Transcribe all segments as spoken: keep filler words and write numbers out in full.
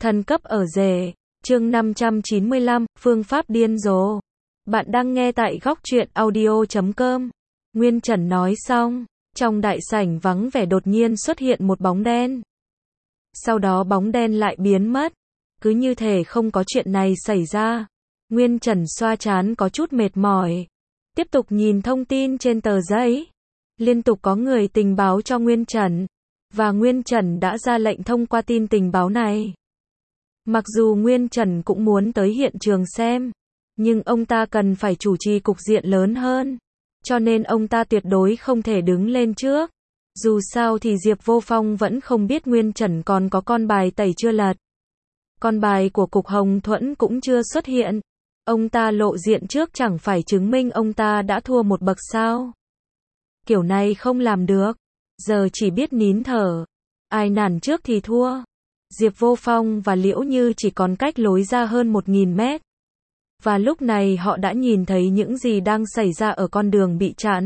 Thần cấp ở rể, chương năm trăm chín mươi lăm, phương pháp điên rồ. Bạn đang nghe tại góc truyện audio chấm com. Nguyên Trần nói xong, trong đại sảnh vắng vẻ đột nhiên xuất hiện một bóng đen. Sau đó bóng đen lại biến mất, cứ như thể không có chuyện này xảy ra. Nguyên Trần xoa trán có chút mệt mỏi, tiếp tục nhìn thông tin trên tờ giấy. Liên tục có người tình báo cho Nguyên Trần, và Nguyên Trần đã ra lệnh thông qua tin tình báo này. Mặc dù Nguyên Trần cũng muốn tới hiện trường xem, nhưng ông ta cần phải chủ trì cục diện lớn hơn, cho nên ông ta tuyệt đối không thể đứng lên trước. Dù sao thì Diệp Vô Phong vẫn không biết Nguyên Trần còn có con bài tẩy chưa lật. Con bài của Cục Hồng Thuẫn cũng chưa xuất hiện. Ông ta lộ diện trước chẳng phải chứng minh ông ta đã thua một bậc sao? Kiểu này không làm được, giờ chỉ biết nín thở. Ai nản trước thì thua. Diệp Vô Phong và Liễu Như chỉ còn cách lối ra hơn một nghìn mét. Và lúc này họ đã nhìn thấy những gì đang xảy ra ở con đường bị chặn.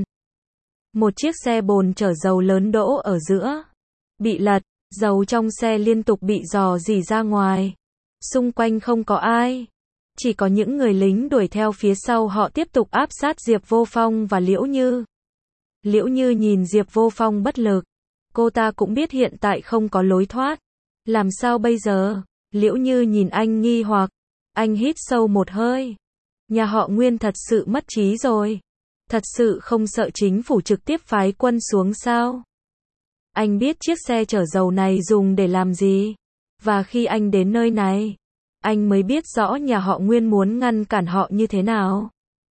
Một chiếc xe bồn chở dầu lớn đỗ ở giữa, bị lật, dầu trong xe liên tục bị rò rỉ ra ngoài. Xung quanh không có ai, chỉ có những người lính đuổi theo phía sau họ tiếp tục áp sát Diệp Vô Phong và Liễu Như. Liễu Như nhìn Diệp Vô Phong bất lực, cô ta cũng biết hiện tại không có lối thoát. Làm sao bây giờ? Liễu Như nhìn anh nghi hoặc, anh hít sâu một hơi. Nhà họ Nguyên thật sự mất trí rồi. Thật sự không sợ chính phủ trực tiếp phái quân xuống sao? Anh biết chiếc xe chở dầu này dùng để làm gì. Và khi anh đến nơi này, anh mới biết rõ nhà họ Nguyên muốn ngăn cản họ như thế nào.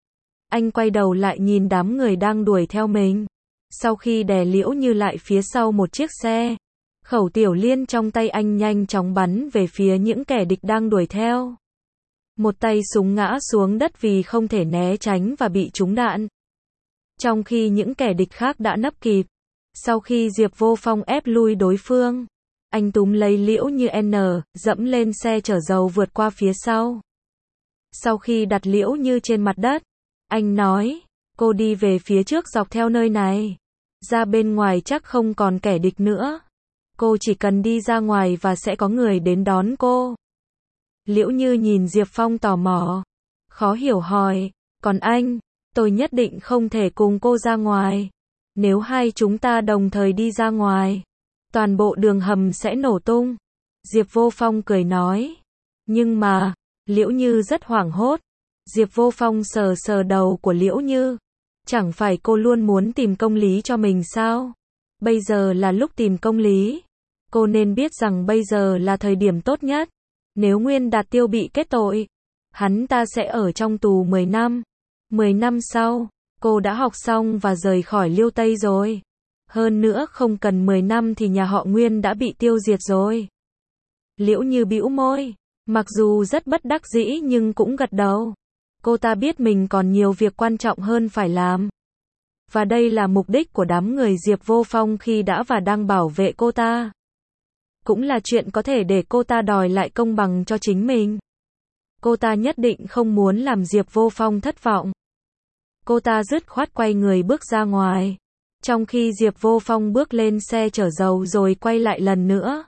Anh quay đầu lại nhìn đám người đang đuổi theo mình. Sau khi đè Liễu Như lại phía sau một chiếc xe, khẩu tiểu liên trong tay anh nhanh chóng bắn về phía những kẻ địch đang đuổi theo. Một tay súng ngã xuống đất vì không thể né tránh và bị trúng đạn. Trong khi những kẻ địch khác đã nấp kịp. Sau khi Diệp Vô Phong ép lui đối phương, anh túm lấy Liễu Như N, dẫm lên xe chở dầu vượt qua phía sau. Sau khi đặt Liễu Như trên mặt đất, anh nói, cô đi về phía trước dọc theo nơi này. Ra bên ngoài chắc không còn kẻ địch nữa. Cô chỉ cần đi ra ngoài và sẽ có người đến đón cô. Liễu Như nhìn Diệp Phong tò mò, khó hiểu hỏi, còn anh, tôi nhất định không thể cùng cô ra ngoài. Nếu hai chúng ta đồng thời đi ra ngoài, toàn bộ đường hầm sẽ nổ tung. Diệp Vô Phong cười nói, nhưng mà, Liễu Như rất hoảng hốt. Diệp Vô Phong sờ sờ đầu của Liễu Như, chẳng phải cô luôn muốn tìm công lý cho mình sao? Bây giờ là lúc tìm công lý. Cô nên biết rằng bây giờ là thời điểm tốt nhất. Nếu Nguyên Đạt Tiêu bị kết tội, hắn ta sẽ ở trong tù mười năm. mười năm sau, cô đã học xong và rời khỏi Liêu Tây rồi. Hơn nữa không cần mười năm thì nhà họ Nguyên đã bị tiêu diệt rồi. Liễu Như bĩu môi, mặc dù rất bất đắc dĩ nhưng cũng gật đầu. Cô ta biết mình còn nhiều việc quan trọng hơn phải làm. Và đây là mục đích của đám người Diệp Vô Phong khi đã và đang bảo vệ cô ta. Cũng là chuyện có thể để cô ta đòi lại công bằng cho chính mình. Cô ta nhất định không muốn làm Diệp Vô Phong thất vọng. Cô ta dứt khoát quay người bước ra ngoài. Trong khi Diệp Vô Phong bước lên xe chở dầu rồi quay lại lần nữa.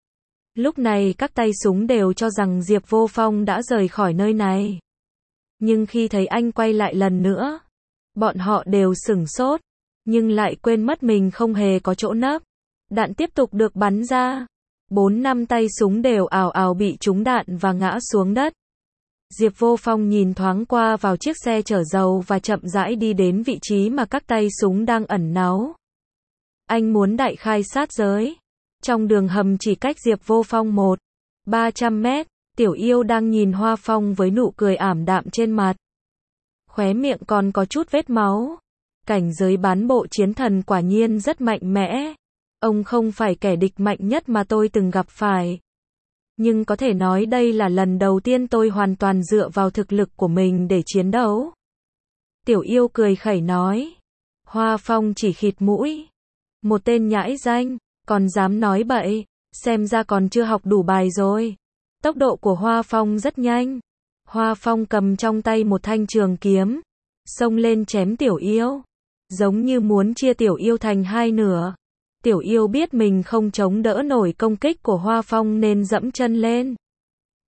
Lúc này các tay súng đều cho rằng Diệp Vô Phong đã rời khỏi nơi này. Nhưng khi thấy anh quay lại lần nữa, bọn họ đều sửng sốt, nhưng lại quên mất mình không hề có chỗ nấp. Đạn tiếp tục được bắn ra. Bốn năm tay súng đều ào ào bị trúng đạn và ngã xuống đất. Diệp Vô Phong nhìn thoáng qua vào chiếc xe chở dầu và chậm rãi đi đến vị trí mà các tay súng đang ẩn náu. Anh muốn đại khai sát giới. Trong đường hầm chỉ cách Diệp Vô Phong một, ba trăm mét, Tiểu Yêu đang nhìn Hoa Phong với nụ cười ảm đạm trên mặt. Khóe miệng còn có chút vết máu. Cảnh giới bán bộ chiến thần quả nhiên rất mạnh mẽ. Ông không phải kẻ địch mạnh nhất mà tôi từng gặp phải. Nhưng có thể nói đây là lần đầu tiên tôi hoàn toàn dựa vào thực lực của mình để chiến đấu. Tiểu Yêu cười khẩy nói. Hoa Phong chỉ khịt mũi. Một tên nhãi danh, còn dám nói bậy, xem ra còn chưa học đủ bài rồi. Tốc độ của Hoa Phong rất nhanh. Hoa Phong cầm trong tay một thanh trường kiếm, xông lên chém Tiểu Yêu, giống như muốn chia Tiểu Yêu thành hai nửa. Tiểu Yêu biết mình không chống đỡ nổi công kích của Hoa Phong nên dẫm chân lên.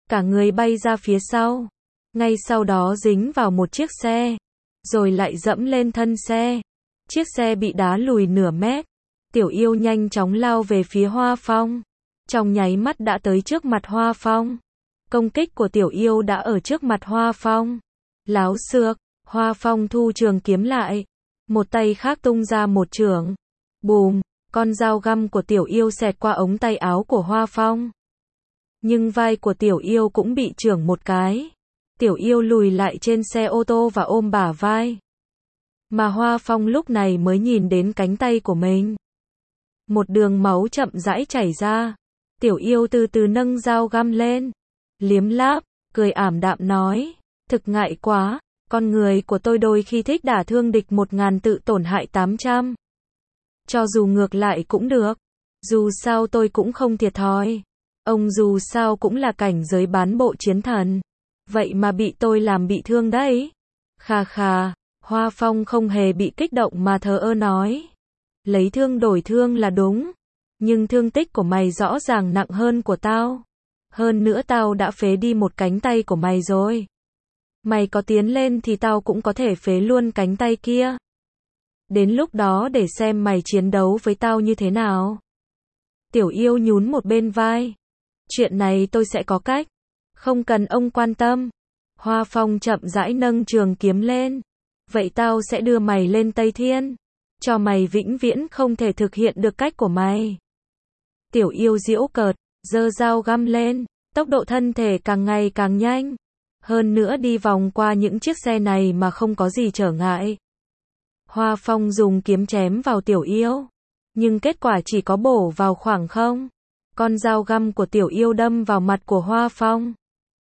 cả người bay ra phía sau. Ngay sau đó dính vào một chiếc xe, rồi lại dẫm lên thân xe. Chiếc xe bị đá lùi nửa mét. Tiểu Yêu nhanh chóng lao về phía Hoa Phong. Trong nháy mắt đã tới trước mặt Hoa Phong. Công kích của Tiểu Yêu đã ở trước mặt Hoa Phong. Láo xược, Hoa Phong thu trường kiếm lại. Một tay khác tung ra một chưởng. Bùm, con dao găm của Tiểu Yêu xẹt qua ống tay áo của Hoa Phong. Nhưng vai của Tiểu Yêu cũng bị chưởng một cái. Tiểu Yêu lùi lại trên xe ô tô và ôm bả vai. Mà Hoa Phong lúc này mới nhìn đến cánh tay của mình. Một đường máu chậm rãi chảy ra. Tiểu Yêu từ từ nâng dao găm lên. Liếm láp, cười ảm đạm nói. Thực ngại quá, con người của tôi đôi khi thích đả thương địch một ngàn tự tổn hại tám trăm. Cho dù ngược lại cũng được. Dù sao tôi cũng không thiệt thòi. Ông dù sao cũng là cảnh giới bán bộ chiến thần. Vậy mà bị tôi làm bị thương đấy. Khà khà, Hoa Phong không hề bị kích động mà thờ ơ nói. Lấy thương đổi thương là đúng. Nhưng thương tích của mày rõ ràng nặng hơn của tao. Hơn nữa tao đã phế đi một cánh tay của mày rồi. Mày có tiến lên thì tao cũng có thể phế luôn cánh tay kia. Đến lúc đó để xem mày chiến đấu với tao như thế nào. Tiểu Yêu nhún một bên vai. Chuyện này tôi sẽ có cách. Không cần ông quan tâm. Hoa Phong chậm rãi nâng trường kiếm lên. Vậy tao sẽ đưa mày lên Tây Thiên. Cho mày vĩnh viễn không thể thực hiện được cách của mày. Tiểu Yêu giễu cợt, giơ dao găm lên. Tốc độ thân thể càng ngày càng nhanh. Hơn nữa đi vòng qua những chiếc xe này mà không có gì trở ngại. Hoa Phong dùng kiếm chém vào Tiểu Yêu. Nhưng kết quả chỉ có bổ vào khoảng không. Con dao găm của Tiểu Yêu đâm vào mặt của Hoa Phong.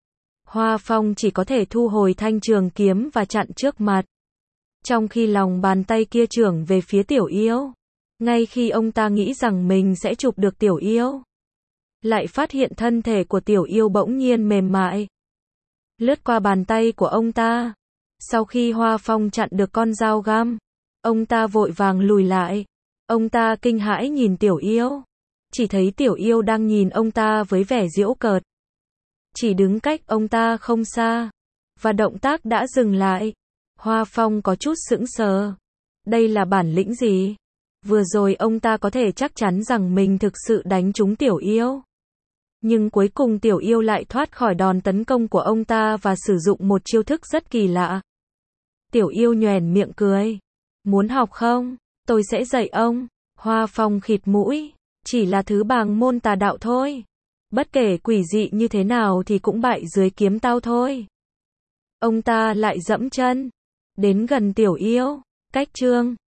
Hoa Phong chỉ có thể thu hồi thanh trường kiếm và chặn trước mặt. Trong khi lòng bàn tay kia chưởng về phía Tiểu Yêu. Ngay khi ông ta nghĩ rằng mình sẽ chụp được Tiểu Yêu. Lại phát hiện thân thể của Tiểu Yêu bỗng nhiên mềm mại. Lướt qua bàn tay của ông ta. Sau khi Hoa Phong chặn được con dao găm. Ông ta vội vàng lùi lại. Ông ta kinh hãi nhìn Tiểu Yêu. Chỉ thấy Tiểu Yêu đang nhìn ông ta với vẻ giễu cợt. Chỉ đứng cách ông ta không xa. Và động tác đã dừng lại. Hoa Phong có chút sững sờ. Đây là bản lĩnh gì? Vừa rồi ông ta có thể chắc chắn rằng mình thực sự đánh trúng Tiểu Yêu. Nhưng cuối cùng Tiểu Yêu lại thoát khỏi đòn tấn công của ông ta và sử dụng một chiêu thức rất kỳ lạ. Tiểu Yêu nhoẻn miệng cười. Muốn học không? Tôi sẽ dạy ông. Hoa Phong khịt mũi. Chỉ là thứ bàng môn tà đạo thôi. Bất kể quỷ dị như thế nào thì cũng bại dưới kiếm tao thôi. Ông ta lại dẫm chân. Đến gần Tiểu Yêu. Cách chương